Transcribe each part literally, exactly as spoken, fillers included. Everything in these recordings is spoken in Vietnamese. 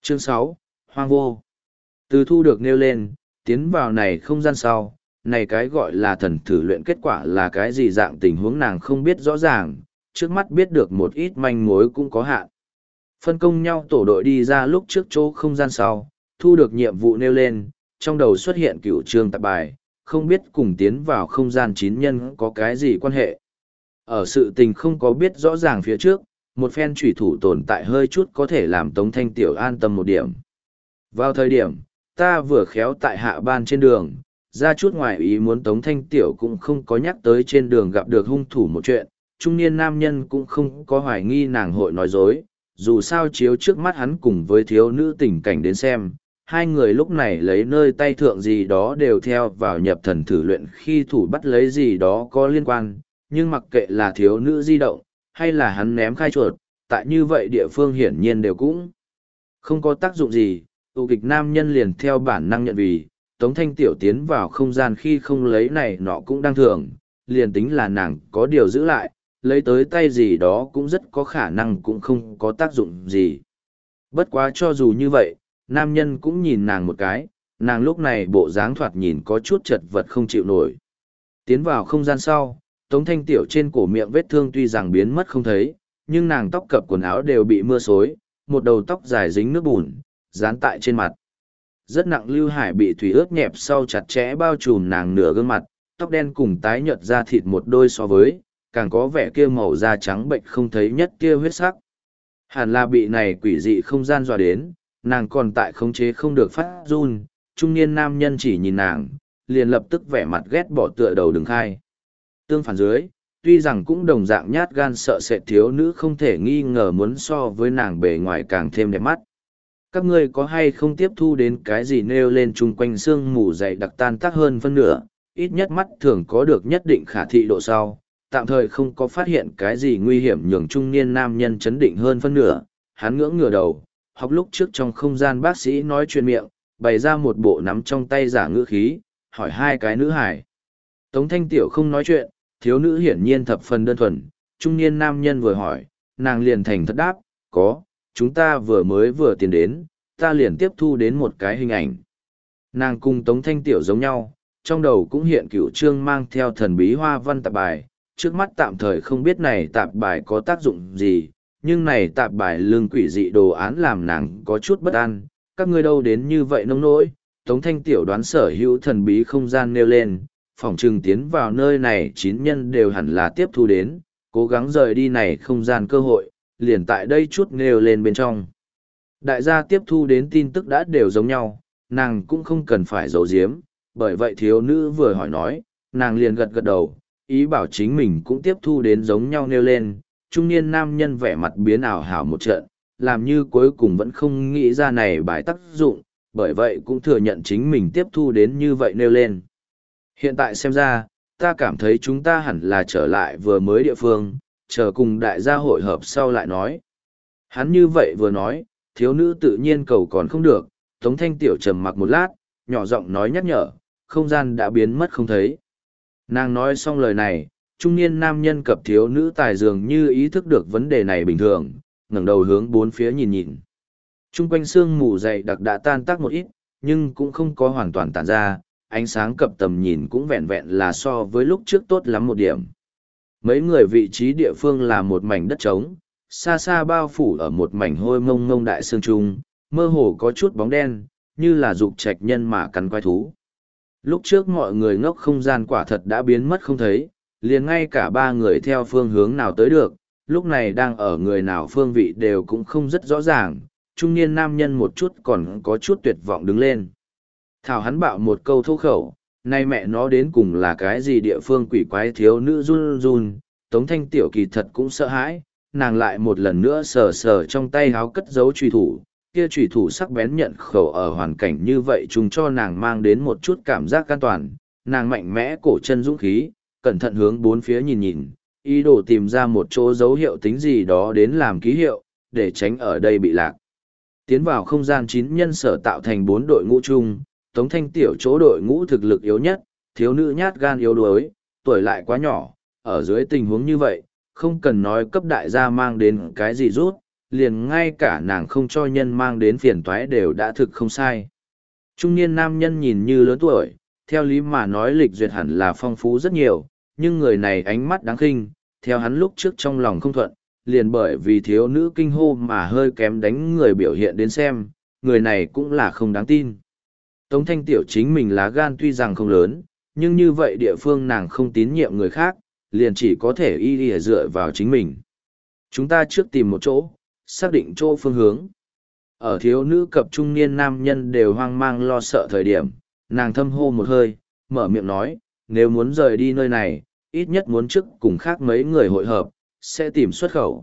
Chương sáu, Hoang vô. Từ thu được nêu lên, tiến vào này không gian sau, này cái gọi là thần thử luyện kết quả là cái gì dạng tình huống nàng không biết rõ ràng, trước mắt biết được một ít manh mối cũng có hạn. Phân công nhau tổ đội đi ra lúc trước chỗ không gian sau, thu được nhiệm vụ nêu lên, trong đầu xuất hiện cửu chương tạp bài, không biết cùng tiến vào không gian chín nhân có cái gì quan hệ. Ở sự tình không có biết rõ ràng phía trước, một phen trùy thủ tồn tại hơi chút có thể làm Tống Thanh Tiểu an tâm một điểm. Vào thời điểm, ta vừa khéo tại hạ ban trên đường, ra chút ngoài ý muốn Tống Thanh Tiểu cũng không có nhắc tới trên đường gặp được hung thủ một chuyện, trung niên nam nhân cũng không có hoài nghi nàng hội nói dối, dù sao chiếu trước mắt hắn cùng với thiếu nữ tình cảnh đến xem, hai người lúc này lấy nơi tay thượng gì đó đều theo vào nhập thần thử luyện khi thủ bắt lấy gì đó có liên quan, nhưng mặc kệ là thiếu nữ di động, hay là hắn ném khai chuột, tại như vậy địa phương hiển nhiên đều cũng không có tác dụng gì, tụ kịch nam nhân liền theo bản năng nhận vì, Tống Thanh Tiểu tiến vào không gian khi không lấy này nọ cũng đang thường, liền tính là nàng có điều giữ lại, lấy tới tay gì đó cũng rất có khả năng cũng không có tác dụng gì. Bất quá cho dù như vậy, nam nhân cũng nhìn nàng một cái, nàng lúc này bộ dáng thoạt nhìn có chút chật vật không chịu nổi. Tiến vào không gian sau, Tống Thanh Tiểu trên cổ miệng vết thương tuy rằng biến mất không thấy, nhưng nàng tóc cập quần áo đều bị mưa xối, một đầu tóc dài dính nước bùn, dán tại trên mặt. Rất nặng lưu hải bị thủy ướt nhẹp sau chặt chẽ bao trùm nàng nửa gương mặt, tóc đen cùng tái nhợt da thịt một đôi so với, càng có vẻ kia màu da trắng bệnh không thấy nhất kia huyết sắc. Hẳn là bị này quỷ dị không gian dọa đến, nàng còn tại khống chế không được phát run, trung niên nam nhân chỉ nhìn nàng, liền lập tức vẻ mặt ghét bỏ tựa đầu đừng khai. Tương phản dưới, tuy rằng cũng đồng dạng nhát gan sợ sệt thiếu nữ không thể nghi ngờ muốn so với nàng bề ngoài càng thêm đẹp mắt. Các ngươi có hay không tiếp thu đến cái gì nêu lên chung quanh xương mù dày đặc tan tác hơn phân nửa, ít nhất mắt thường có được nhất định khả thị độ sau, tạm thời không có phát hiện cái gì nguy hiểm nhường trung niên nam nhân chấn định hơn phân nửa, hắn ngưỡng ngửa đầu, học lúc trước trong không gian bác sĩ nói chuyện miệng, bày ra một bộ nắm trong tay giả ngữ khí, hỏi hai cái nữ hải. Tống Thanh Tiểu không nói chuyện, thiếu nữ hiển nhiên thập phần đơn thuần, trung niên nam nhân vừa hỏi, nàng liền thành thật đáp, có, chúng ta vừa mới vừa tiến đến, ta liền tiếp thu đến một cái hình ảnh. Nàng cùng Tống Thanh Tiểu giống nhau, trong đầu cũng hiện cửu trương mang theo thần bí hoa văn tạp bài, trước mắt tạm thời không biết này tạp bài có tác dụng gì, nhưng này tạp bài lương quỷ dị đồ án làm nàng có chút bất an, các ngươi đâu đến như vậy nông nỗi, Tống Thanh Tiểu đoán sở hữu thần bí không gian nêu lên, phỏng trừng tiến vào nơi này chín nhân đều hẳn là tiếp thu đến, cố gắng rời đi này không gian cơ hội, liền tại đây chút nêu lên bên trong. Đại gia tiếp thu đến tin tức đã đều giống nhau, nàng cũng không cần phải giấu giếm, bởi vậy thiếu nữ vừa hỏi nói, nàng liền gật gật đầu, ý bảo chính mình cũng tiếp thu đến giống nhau nêu lên, trung niên nam nhân vẻ mặt biến ảo hảo một trận, làm như cuối cùng vẫn không nghĩ ra này bài tác dụng, bởi vậy cũng thừa nhận chính mình tiếp thu đến như vậy nêu lên. Hiện tại xem ra, ta cảm thấy chúng ta hẳn là trở lại vừa mới địa phương, chờ cùng đại gia hội hợp sau lại nói. Hắn như vậy vừa nói, thiếu nữ tự nhiên cầu còn không được, Tống Thanh Tiểu trầm mặc một lát, nhỏ giọng nói nhắc nhở, không gian đã biến mất không thấy. Nàng nói xong lời này, trung niên nam nhân cập thiếu nữ tài dường như ý thức được vấn đề này bình thường, ngẩng đầu hướng bốn phía nhìn nhìn. Trung quanh sương mù dày đặc đã tan tác một ít, nhưng cũng không có hoàn toàn tản ra, ánh sáng cập tầm nhìn cũng vẹn vẹn là so với lúc trước tốt lắm một điểm. Mấy người vị trí địa phương là một mảnh đất trống, xa xa bao phủ ở một mảnh hôi mông mông đại sương trung, mơ hồ có chút bóng đen, như là dục trạch nhân mà cắn quái thú. Lúc trước mọi người ngốc không gian quả thật đã biến mất không thấy, liền ngay cả ba người theo phương hướng nào tới được, lúc này đang ở người nào phương vị đều cũng không rất rõ ràng, trung niên nam nhân một chút còn có chút tuyệt vọng đứng lên. Thảo hắn bạo một câu thô khẩu, nay mẹ nó đến cùng là cái gì địa phương quỷ quái thiếu nữ run run, Tống Thanh Tiểu kỳ thật cũng sợ hãi, nàng lại một lần nữa sờ sờ trong tay háo cất giấu truy thủ, kia truy thủ sắc bén nhận khẩu ở hoàn cảnh như vậy chúng cho nàng mang đến một chút cảm giác an toàn, nàng mạnh mẽ cổ chân dũng khí, cẩn thận hướng bốn phía nhìn nhìn, ý đồ tìm ra một chỗ dấu hiệu tính gì đó đến làm ký hiệu, để tránh ở đây bị lạc. Tiến vào không gian chín nhân sở tạo thành bốn đội ngũ chung, Tống Thanh Tiểu chỗ đội ngũ thực lực yếu nhất, thiếu nữ nhát gan yếu đuối, tuổi lại quá nhỏ, ở dưới tình huống như vậy, không cần nói cấp đại gia mang đến cái gì rút, liền ngay cả nàng không cho nhân mang đến phiền toái đều đã thực không sai. Trung niên nam nhân nhìn như lớn tuổi, theo lý mà nói lịch duyệt hẳn là phong phú rất nhiều, nhưng người này ánh mắt đáng khinh, theo hắn lúc trước trong lòng không thuận, liền bởi vì thiếu nữ kinh hô mà hơi kém đánh người biểu hiện đến xem, người này cũng là không đáng tin. Tống Thanh Tiểu chính mình lá gan tuy rằng không lớn, nhưng như vậy địa phương nàng không tín nhiệm người khác, liền chỉ có thể y y dựa vào chính mình. Chúng ta trước tìm một chỗ, xác định chỗ phương hướng. Ở thiếu nữ cập trung niên nam nhân đều hoang mang lo sợ thời điểm, nàng thâm hô một hơi, mở miệng nói, nếu muốn rời đi nơi này, ít nhất muốn trước cùng khác mấy người hội hợp, sẽ tìm xuất khẩu.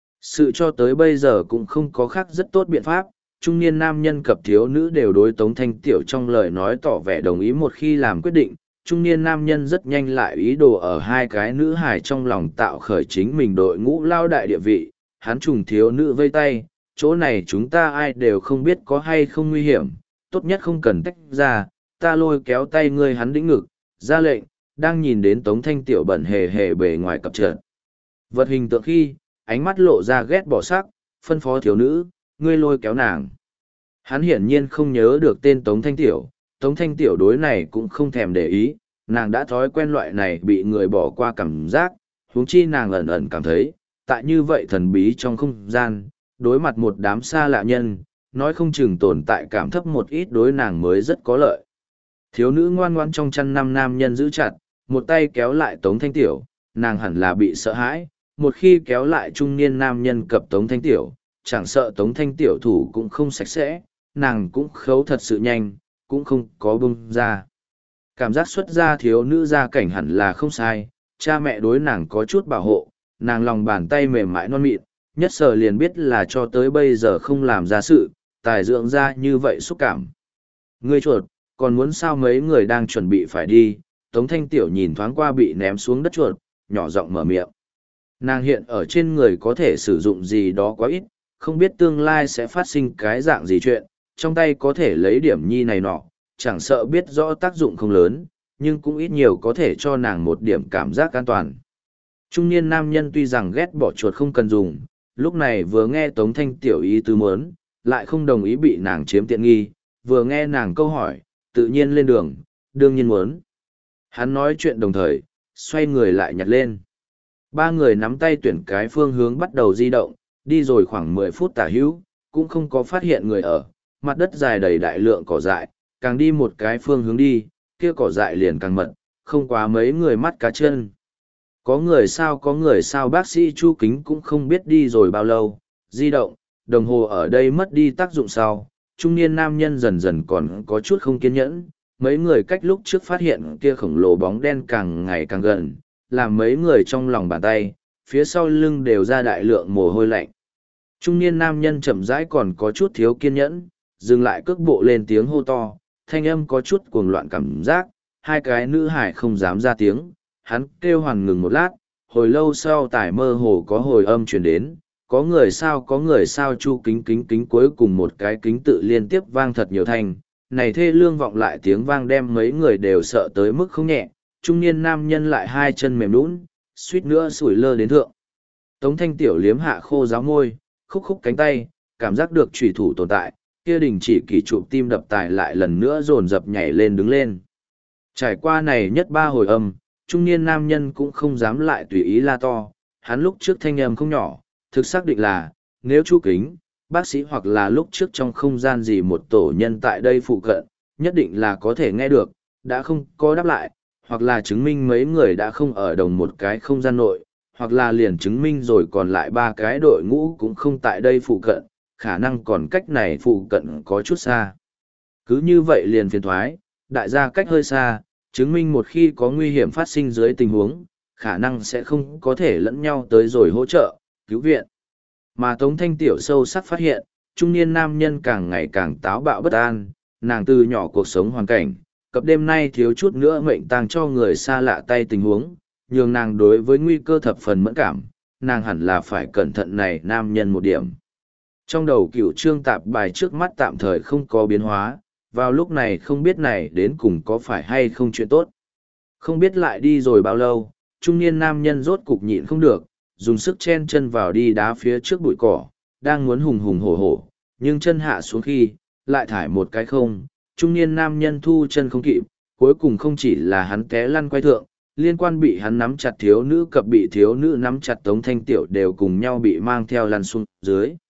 Sự cho tới bây giờ cũng không có khác rất tốt biện pháp, trung niên nam nhân cập thiếu nữ đều đối Tống Thanh Tiểu trong lời nói tỏ vẻ đồng ý một khi làm quyết định, trung niên nam nhân rất nhanh lại ý đồ ở hai cái nữ hài trong lòng tạo khởi chính mình đội ngũ lao đại địa vị, hắn trùng thiếu nữ vây tay, chỗ này chúng ta ai đều không biết có hay không nguy hiểm, tốt nhất không cần tách ra, ta lôi kéo tay ngươi hắn đĩnh ngực, ra lệnh, đang nhìn đến Tống Thanh Tiểu bẩn hề hề bề ngoài cập trợn. Vật hình tượng khi, ánh mắt lộ ra ghét bỏ sắc, phân phó thiếu nữ, ngươi lôi kéo nàng. Hắn hiển nhiên không nhớ được tên Tống Thanh Tiểu, Tống Thanh Tiểu đối này cũng không thèm để ý, nàng đã thói quen loại này bị người bỏ qua cảm giác, huống chi nàng ẩn ẩn cảm thấy, tại như vậy thần bí trong không gian, đối mặt một đám xa lạ nhân, nói không chừng tồn tại cảm thấp một ít đối nàng mới rất có lợi. Thiếu nữ ngoan ngoãn trong chăn năm nam nhân giữ chặt, một tay kéo lại Tống Thanh Tiểu, nàng hẳn là bị sợ hãi, một khi kéo lại trung niên nam nhân cập Tống Thanh Tiểu, chẳng sợ Tống Thanh Tiểu thủ cũng không sạch sẽ, nàng cũng khấu thật sự nhanh, cũng không có bung ra. Cảm giác xuất ra thiếu nữ gia cảnh hẳn là không sai, cha mẹ đối nàng có chút bảo hộ, nàng lòng bàn tay mềm mại non mịn, nhất sờ liền biết là cho tới bây giờ không làm ra sự, tài dưỡng ra như vậy xúc cảm. Ngươi chuột, còn muốn sao mấy người đang chuẩn bị phải đi, Tống Thanh Tiểu nhìn thoáng qua bị ném xuống đất chuột, nhỏ giọng mở miệng. Nàng hiện ở trên người có thể sử dụng gì đó quá ít, không biết tương lai sẽ phát sinh cái dạng gì chuyện, trong tay có thể lấy điểm nhi này nọ, chẳng sợ biết rõ tác dụng không lớn, nhưng cũng ít nhiều có thể cho nàng một điểm cảm giác an toàn. Trung niên nam nhân tuy rằng ghét bỏ chuột không cần dùng, lúc này vừa nghe Tống Thanh Tiểu ý tứ muốn, lại không đồng ý bị nàng chiếm tiện nghi, vừa nghe nàng câu hỏi, tự nhiên lên đường, đương nhiên muốn. Hắn nói chuyện đồng thời, xoay người lại nhặt lên. Ba người nắm tay tuyển cái phương hướng bắt đầu di động, đi rồi khoảng mười phút tả hữu, cũng không có phát hiện người ở, mặt đất dài đầy đại lượng cỏ dại, càng đi một cái phương hướng đi, kia cỏ dại liền càng mật, không quá mấy người mắt cá chân. Có người sao có người sao bác sĩ Chu Kính cũng không biết đi rồi bao lâu, di động, đồng hồ ở đây mất đi tác dụng sau, trung niên nam nhân dần dần còn có chút không kiên nhẫn, mấy người cách lúc trước phát hiện kia khổng lồ bóng đen càng ngày càng gần, làm mấy người trong lòng bàn tay, phía sau lưng đều ra đại lượng mồ hôi lạnh. Trung niên nam nhân chậm rãi còn có chút thiếu kiên nhẫn, dừng lại cước bộ lên tiếng hô to, thanh âm có chút cuồng loạn cảm giác, hai cái nữ hải không dám ra tiếng, hắn kêu hoàn ngừng một lát, hồi lâu sau tải mơ hồ có hồi âm truyền đến, có người sao có người sao Chu Kính kính kính cuối cùng một cái kính tự liên tiếp vang thật nhiều thanh, này thê lương vọng lại tiếng vang đem mấy người đều sợ tới mức không nhẹ, trung niên nam nhân lại hai chân mềm nhũn, suýt nữa sủi lơ đến thượng. Tống Thanh Tiểu liếm hạ khô giáo môi, khúc khúc cánh tay, cảm giác được chủy thủ tồn tại, kia đình chỉ kỳ trụ tim đập tài lại lần nữa dồn dập nhảy lên đứng lên. Trải qua này nhất ba hồi âm, trung niên nam nhân cũng không dám lại tùy ý la to, hắn lúc trước thanh âm không nhỏ, thực xác định là, nếu Chu Kính, bác sĩ hoặc là lúc trước trong không gian gì một tổ nhân tại đây phụ cận, nhất định là có thể nghe được, đã không có đáp lại, hoặc là chứng minh mấy người đã không ở đồng một cái không gian nội, hoặc là liền chứng minh rồi còn lại ba cái đội ngũ cũng không tại đây phụ cận, khả năng còn cách này phụ cận có chút xa. Cứ như vậy liền phiền thoái, đại gia cách hơi xa, chứng minh một khi có nguy hiểm phát sinh dưới tình huống, khả năng sẽ không có thể lẫn nhau tới rồi hỗ trợ, cứu viện. Mà Tống Thanh Tiểu sâu sắc phát hiện, trung niên nam nhân càng ngày càng táo bạo bất an, nàng từ nhỏ cuộc sống hoàn cảnh, cập đêm nay thiếu chút nữa mệnh tang cho người xa lạ tay tình huống, nhường nàng đối với nguy cơ thập phần mẫn cảm, nàng hẳn là phải cẩn thận này nam nhân một điểm. Trong đầu cựu trương tạp bài trước mắt tạm thời không có biến hóa, vào lúc này không biết này đến cùng có phải hay không chuyện tốt. Không biết lại đi rồi bao lâu, trung niên nam nhân rốt cục nhịn không được, dùng sức chen chân vào đi đá phía trước bụi cỏ, đang muốn hùng hùng hổ hổ, nhưng chân hạ xuống khi, lại thải một cái không, trung niên nam nhân thu chân không kịp, cuối cùng không chỉ là hắn té lăn quay thượng, liên quan bị hắn nắm chặt thiếu nữ cập bị thiếu nữ nắm chặt Tống Thanh Tiểu đều cùng nhau bị mang theo lăn xuống dưới.